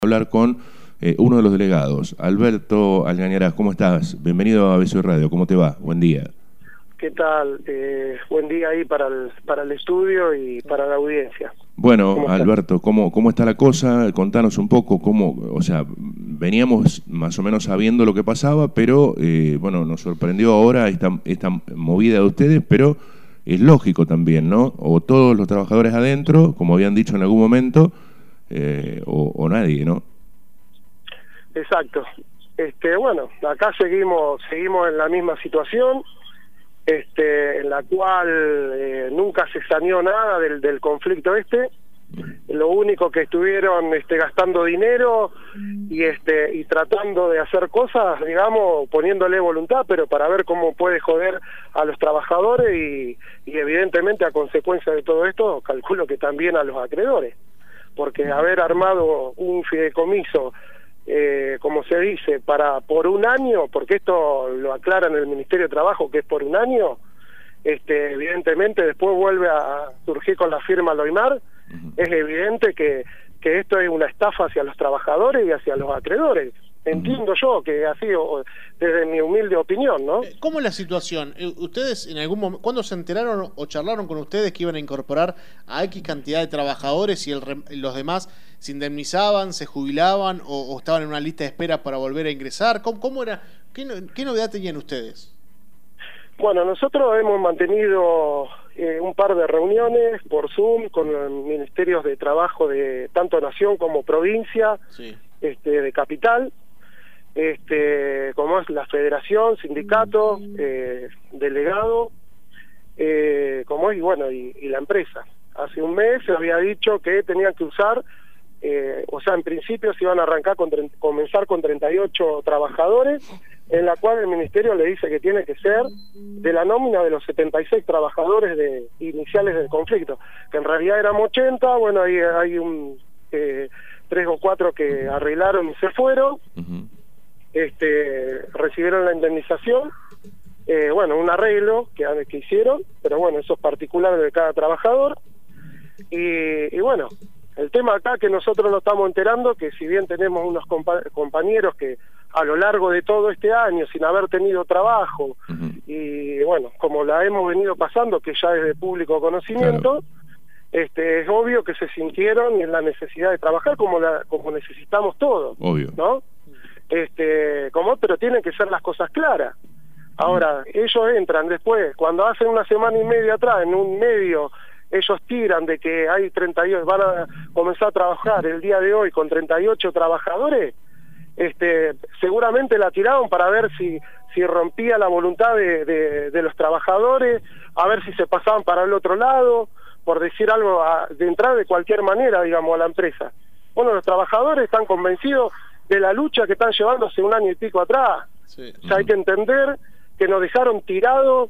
Hablar con uno de los delegados, Alberto Algañarás. ¿Cómo estás? Bienvenido a BSOY Radio. ¿Cómo te va? Buen día. ¿Qué tal? Buen día ahí para el estudio y para la audiencia. Bueno, Alberto, ¿cómo está la cosa? Contanos un poco o sea, veníamos más o menos sabiendo lo que pasaba, pero bueno, nos sorprendió ahora esta movida de ustedes, pero es lógico también, ¿no? O todos los trabajadores adentro, como habían dicho en algún momento, o nadie, ¿no? Exacto. Bueno, acá seguimos en la misma situación, en la cual nunca se saneó nada del conflicto Lo único que estuvieron gastando dinero y tratando de hacer cosas, digamos, poniéndole voluntad, pero para ver cómo puede joder a los trabajadores y evidentemente a consecuencia de todo esto, calculo que también a los acreedores. Porque haber armado un fideicomiso, como se dice, por un año, porque esto lo aclara en el Ministerio de Trabajo que es por un año, evidentemente después vuelve a surgir con la firma Loimar, es evidente que esto es una estafa hacia los trabajadores y hacia los acreedores. Entiendo yo que ha sido desde mi humilde opinión, ¿no? ¿Cómo es la situación? ¿Ustedes en algún momento, cuándo se enteraron o charlaron con ustedes que iban a incorporar a X cantidad de trabajadores y los demás se indemnizaban, se jubilaban o estaban en una lista de espera para volver a ingresar? ¿Cómo era? ¿Qué novedad tenían ustedes? Bueno, nosotros hemos mantenido un par de reuniones por Zoom con los ministerios de trabajo de tanto nación como provincia, sí, de capital, como es la federación, sindicato, delegado, como es, y bueno, y la empresa. Hace un mes se había dicho que tenían que usar, o sea, en principio se iban a arrancar comenzar con 38 trabajadores, en la cual el ministerio le dice que tiene que ser de la nómina de los 76 trabajadores iniciales del conflicto, que en realidad éramos 80, bueno, ahí hay un 3 o 4 que arreglaron y se fueron, recibieron la indemnización, bueno, un arreglo que hicieron, pero bueno, eso es particular de cada trabajador, y bueno, el tema acá que nosotros nos estamos enterando, que si bien tenemos unos compañeros que a lo largo de todo este año, sin haber tenido trabajo, y bueno, como la hemos venido pasando, que ya es de público conocimiento, claro, es obvio que se sintieron en la necesidad de trabajar como necesitamos todos, obvio, ¿no? Pero tienen que ser las cosas claras. Ahora, ellos entran después, cuando hacen una semana y media atrás, en un medio, ellos tiran de que hay 38, van a comenzar a trabajar el día de hoy con 38 trabajadores, seguramente la tiraron para ver si rompía la voluntad de los trabajadores, a ver si se pasaban para el otro lado, por decir algo, de entrar de cualquier manera, digamos, a la empresa. Bueno, los trabajadores están convencidos de la lucha que están llevando hace un año y pico atrás. Sí. O sea, hay que entender que nos dejaron tirados,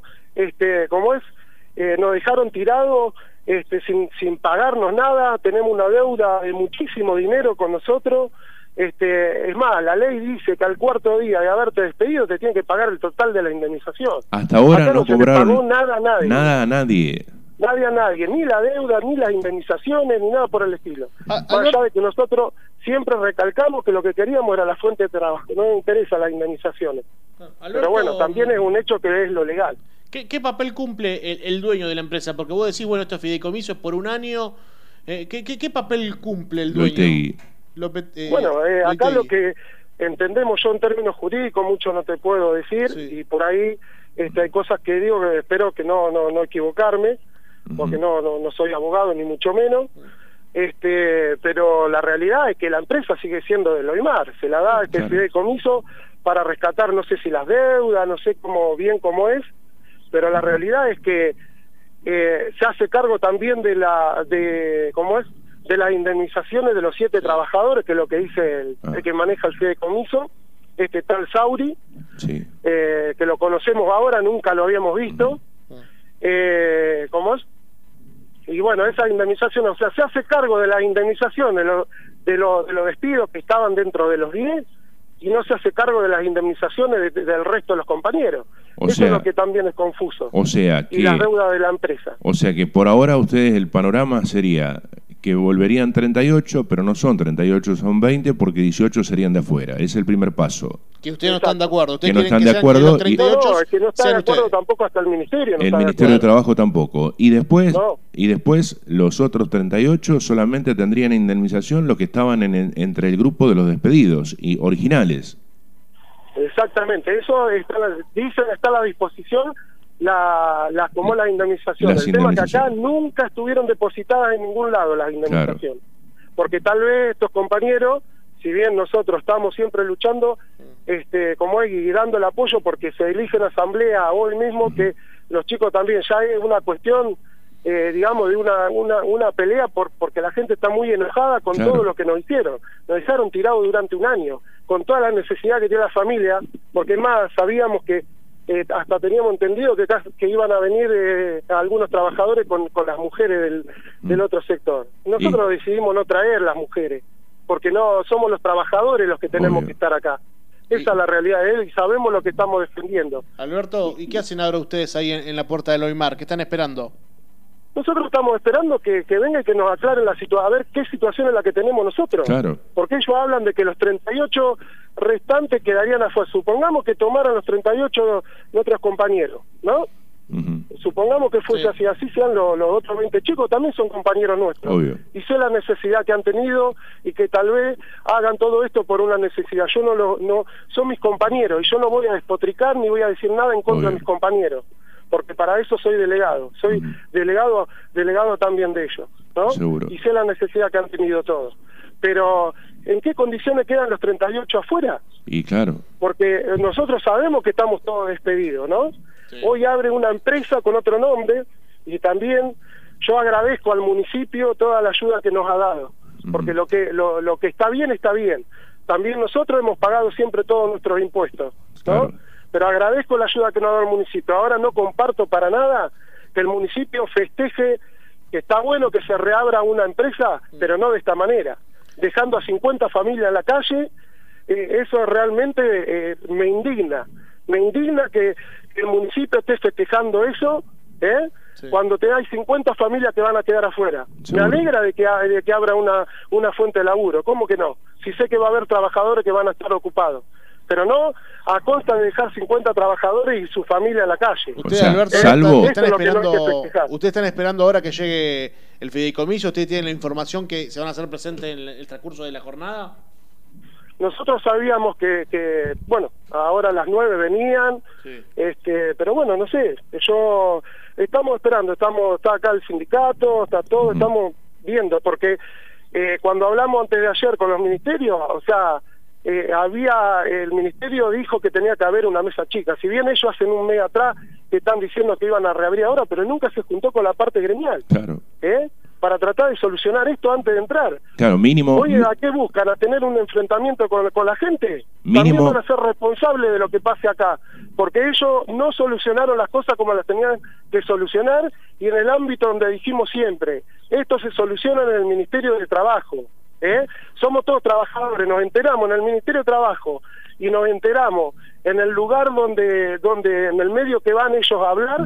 nos dejaron tirados sin pagarnos nada, tenemos una deuda de muchísimo dinero con nosotros, es más, la ley dice que al cuarto día de haberte despedido te tienen que pagar el total de la indemnización. Hasta ahora acá no cobraron pagó nada a nadie. Nada a nadie. Nadie a nadie, ni la deuda, ni las indemnizaciones, ni nada por el estilo. Más allá de que nosotros siempre recalcamos que lo que queríamos era la fuente de trabajo, no nos interesa las indemnizaciones. Alberto, pero bueno, también es un hecho que es lo legal. ¿Qué papel cumple el dueño de la empresa? Porque vos decís, bueno, esto es fideicomiso, es por un año. ¿Qué papel cumple el dueño? Bueno, acá lo que entendemos yo en términos jurídicos, mucho no te puedo decir, sí, y por ahí hay cosas que digo que espero que no equivocarme, porque no soy abogado ni mucho menos, pero la realidad es que la empresa sigue siendo de Loimar, se la da este fideicomiso para rescatar, no sé si las deudas, no sé cómo es, pero la realidad es que se hace cargo también de las indemnizaciones de los 7 trabajadores, que es lo que dice el que maneja el fideicomiso, tal Sauri, sí, que lo conocemos ahora, nunca lo habíamos visto, y bueno, esa indemnización, o sea, se hace cargo de la indemnización de los despidos que estaban dentro de los 10, y no se hace cargo de las indemnizaciones del resto de los compañeros. Eso es lo que también es confuso. O sea que, y la deuda de la empresa. O sea que por ahora ustedes el panorama sería que volverían 38, pero no son 38, son 20, porque 18 serían de afuera. Es el primer paso. Que ustedes no están de acuerdo. Ustedes que no están que de acuerdo. los 38 no, es que no está de sean acuerdo ustedes. tampoco hasta el Ministerio. No El está Ministerio de acuerdo. Trabajo tampoco. Y después, No. los otros 38 solamente tendrían indemnización los que estaban entre el grupo de los despedidos y originales. Exactamente, eso está, dicen, está a la disposición como la indemnización. Las El tema que acá indemnizaciones. nunca estuvieron depositadas en ningún lado las indemnizaciones. Porque tal vez estos compañeros, si bien nosotros estamos siempre luchando, como es, y dando el apoyo porque se elige en asamblea hoy mismo, que los chicos también, ya es una cuestión, digamos, de una pelea porque la gente está muy enojada con Claro. todo lo que nos hicieron. Nos dejaron tirados durante un año, con toda la necesidad que tiene la familia, porque más sabíamos que hasta teníamos entendido que iban a venir algunos trabajadores con las mujeres del otro sector. Nosotros decidimos no traer las mujeres, porque no somos los trabajadores los que tenemos Obvio. que estar acá. Esa es la realidad de él y sabemos lo que estamos defendiendo. Alberto, ¿y qué hacen ahora ustedes ahí en la puerta del Oimar? ¿Qué están esperando? Nosotros estamos esperando que venga y que nos aclaren la situación, a ver qué situación es la que tenemos nosotros. Claro. Porque ellos hablan de que los 38 restantes quedarían afuera. Supongamos que tomaran los 38 nuestros compañeros, ¿no? Supongamos que fuese Sí. así sean los otros 20 chicos, también son compañeros nuestros. Obvio. Y sé la necesidad que han tenido y que tal vez hagan todo esto por una necesidad. Yo no son mis compañeros y yo no voy a despotricar ni voy a decir nada en contra Obvio. de mis compañeros, porque para eso soy delegado. Soy delegado también de ellos, ¿no? Seguro. Y sé la necesidad que han tenido todos. Pero, ¿en qué condiciones quedan los 38 afuera? Y claro. Porque nosotros sabemos que estamos todos despedidos, ¿no? Sí. Hoy abre una empresa con otro nombre y también yo agradezco al municipio toda la ayuda que nos ha dado, porque lo que está bien, está bien. También nosotros hemos pagado siempre todos nuestros impuestos, ¿no? Claro. Pero agradezco la ayuda que nos ha dado el municipio. Ahora no comparto para nada que el municipio festeje que está bueno que se reabra una empresa, pero no de esta manera, dejando a 50 familias en la calle. Eso realmente me indigna. Me indigna que el municipio esté festejando eso, Sí. cuando hay 50 familias que van a quedar afuera. Seguro. Me alegra de que abra una fuente de laburo. ¿Cómo que no? Si sé que va a haber trabajadores que van a estar ocupados. Pero no a costa de dejar 50 trabajadores y su familia en la calle. Ustedes, sea, Alberto, salvo- están Eso es lo que no hay que esperando, festejar. ustedes están esperando ahora que llegue el fideicomiso. ¿Ustedes tienen la información que se van a hacer presentes en el transcurso de la jornada? Nosotros sabíamos que bueno, ahora a las 9 venían, Sí. pero bueno, no sé, estamos esperando, está acá el sindicato, está todo, estamos viendo, porque cuando hablamos antes de ayer con los ministerios, o sea, el ministerio dijo que tenía que haber una mesa chica, si bien ellos hacen un mes atrás que están diciendo que iban a reabrir ahora, pero nunca se juntó con la parte gremial, Claro. para tratar de solucionar esto antes de entrar. Claro, mínimo. Oye, ¿a qué buscan? ¿A tener un enfrentamiento con la gente? Mínimo. También van a ser responsables de lo que pase acá, porque ellos no solucionaron las cosas como las tenían que solucionar, y en el ámbito donde dijimos siempre, esto se soluciona en el Ministerio de Trabajo. Somos todos trabajadores, nos enteramos en el Ministerio de Trabajo y nos enteramos en el lugar donde en el medio que van ellos a hablar,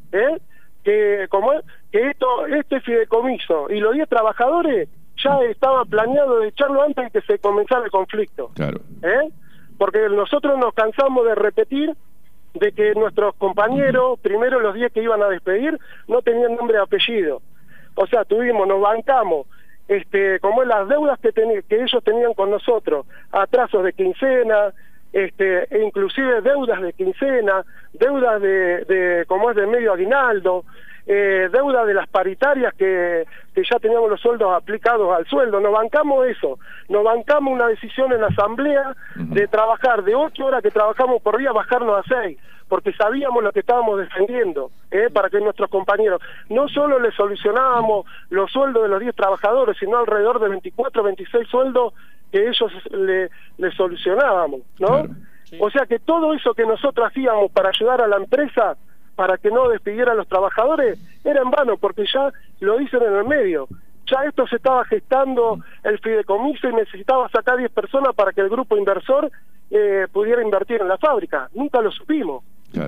que este fideicomiso y los 10 trabajadores ya estaba planeado de echarlo antes de que se comenzara el conflicto. Claro. Porque nosotros nos cansamos de repetir de que nuestros compañeros, primero los 10 que iban a despedir, no tenían nombre y apellido. O sea, nos bancamos, como las deudas que ellos tenían con nosotros, atrasos de quincena, e inclusive deudas de quincena, deudas de medio aguinaldo, deuda de las paritarias que ya teníamos los sueldos aplicados al sueldo. Nos bancamos eso, nos bancamos una decisión en la asamblea de trabajar de 8 horas que trabajamos por día, bajarnos a 6, porque sabíamos lo que estábamos defendiendo, para que nuestros compañeros, no solo les solucionábamos los sueldos de los 10 trabajadores, sino alrededor de 24, 26 sueldos que ellos le solucionábamos, ¿no? Claro. Sí. O sea que todo eso que nosotros hacíamos para ayudar a la empresa, para que no despidieran a los trabajadores, era en vano, porque ya lo dicen en el medio. Ya esto se estaba gestando el fideicomiso y necesitaba sacar 10 personas para que el grupo inversor pudiera invertir en la fábrica. Nunca lo supimos. Claro.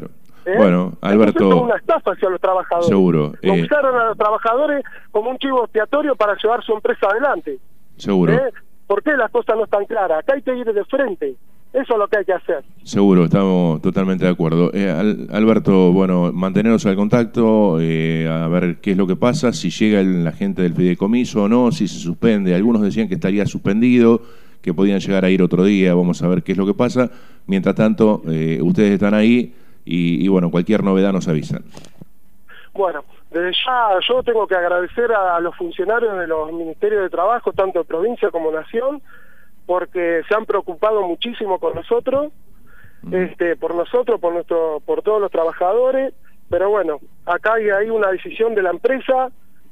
Bueno, Alberto... Entonces, es una estafa hacia los trabajadores. Seguro. Usaron a los trabajadores como un chivo expiatorio para llevar su empresa adelante. Seguro. ¿Por qué las cosas no están claras? Acá hay que ir de frente. Eso es lo que hay que hacer. Seguro, estamos totalmente de acuerdo. Alberto, bueno, mantenernos al contacto, a ver qué es lo que pasa, si llega la gente del fideicomiso o no, si se suspende. Algunos decían que estaría suspendido, que podían llegar a ir otro día, vamos a ver qué es lo que pasa. Mientras tanto, ustedes están ahí y bueno, cualquier novedad nos avisan. Bueno, desde ya yo tengo que agradecer a los funcionarios de los ministerios de trabajo, tanto de provincia como nación, porque se han preocupado muchísimo con nosotros, por nosotros, por todos los trabajadores, pero bueno, acá hay una decisión de la empresa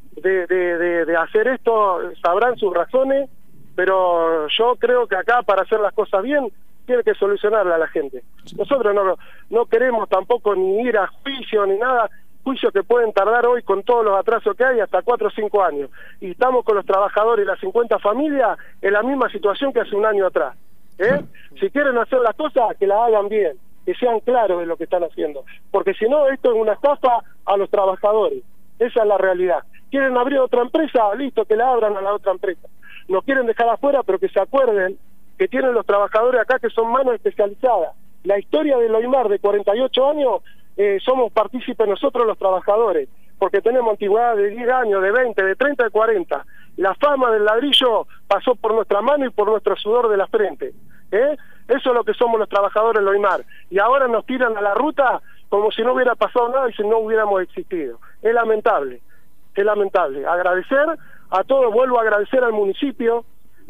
de hacer esto, sabrán sus razones, pero yo creo que acá para hacer las cosas bien tiene que solucionarla a la gente. Nosotros no queremos tampoco ni ir a juicio ni nada, juicios que pueden tardar hoy con todos los atrasos que hay hasta 4 o 5 años. Y estamos con los trabajadores y las 50 familias en la misma situación que hace un año atrás. Si quieren hacer las cosas, que las hagan bien, que sean claros de lo que están haciendo. Porque si no, esto es una estafa a los trabajadores. Esa es la realidad. ¿Quieren abrir otra empresa? Listo, que la abran a la otra empresa. Nos quieren dejar afuera, pero que se acuerden que tienen los trabajadores acá que son manos especializadas. La historia del Loimar de 48 años... somos partícipes nosotros los trabajadores, porque tenemos antigüedad de 10 años, de 20, de 30, de 40. La fama del ladrillo pasó por nuestra mano y por nuestro sudor de la frente. Eso es lo que somos los trabajadores Loimar. Y ahora nos tiran a la ruta como si no hubiera pasado nada y si no hubiéramos existido. Es lamentable, es lamentable. Agradecer a todos, vuelvo a agradecer al municipio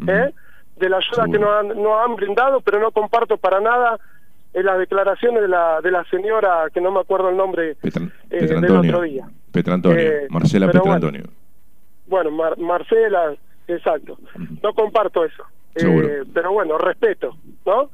de la ayuda que nos han brindado, pero no comparto para nada las declaraciones de la señora, que no me acuerdo el nombre, del otro día. Petrantonio, Marcela Petrantonio. Bueno, Marcela, exacto. No comparto eso. Pero bueno, respeto, ¿no?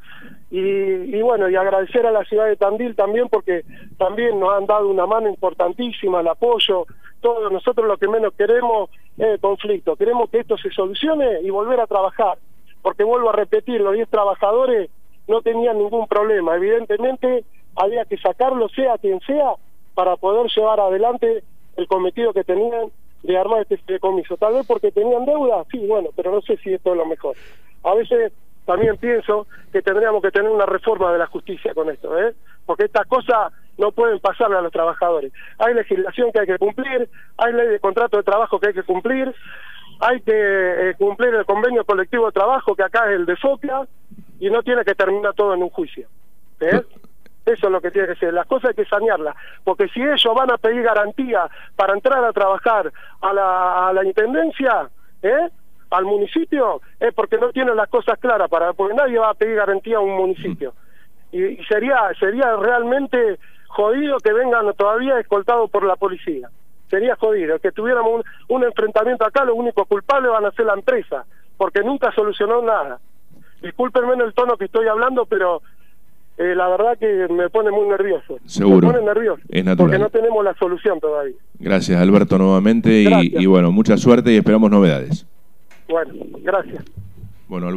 Y bueno, y agradecer a la ciudad de Tandil también, porque también nos han dado una mano importantísima, el apoyo. Todos nosotros lo que menos queremos es el conflicto. Queremos que esto se solucione y volver a trabajar. Porque vuelvo a repetir, los 10 trabajadores no tenían ningún problema. Evidentemente había que sacarlo, sea quien sea, para poder llevar adelante el cometido que tenían de armar este fideicomiso. Tal vez porque tenían deuda, sí, bueno, pero no sé si esto es lo mejor. A veces también pienso que tendríamos que tener una reforma de la justicia con esto, porque estas cosas no pueden pasarle a los trabajadores. Hay legislación que hay que cumplir, hay ley de contrato de trabajo que hay que cumplir, hay que cumplir el convenio colectivo de trabajo, que acá es el de FOCLA, y no tiene que terminar todo en un juicio. Eso es lo que tiene que ser. Las cosas hay que sanearlas, porque si ellos van a pedir garantía para entrar a trabajar a la intendencia, al municipio, es porque no tienen las cosas claras, porque nadie va a pedir garantía a un municipio. Y sería realmente jodido que vengan todavía escoltados por la policía. Sería jodido que tuviéramos un enfrentamiento acá. Los únicos culpables van a ser la empresa, porque nunca solucionó nada. Discúlpenme en el tono que estoy hablando, pero la verdad que me pone muy nervioso. Seguro. Me pone nervioso. Es natural. Porque no tenemos la solución todavía. Gracias, Alberto, nuevamente. Y bueno, mucha suerte y esperamos novedades. Bueno, gracias. Bueno,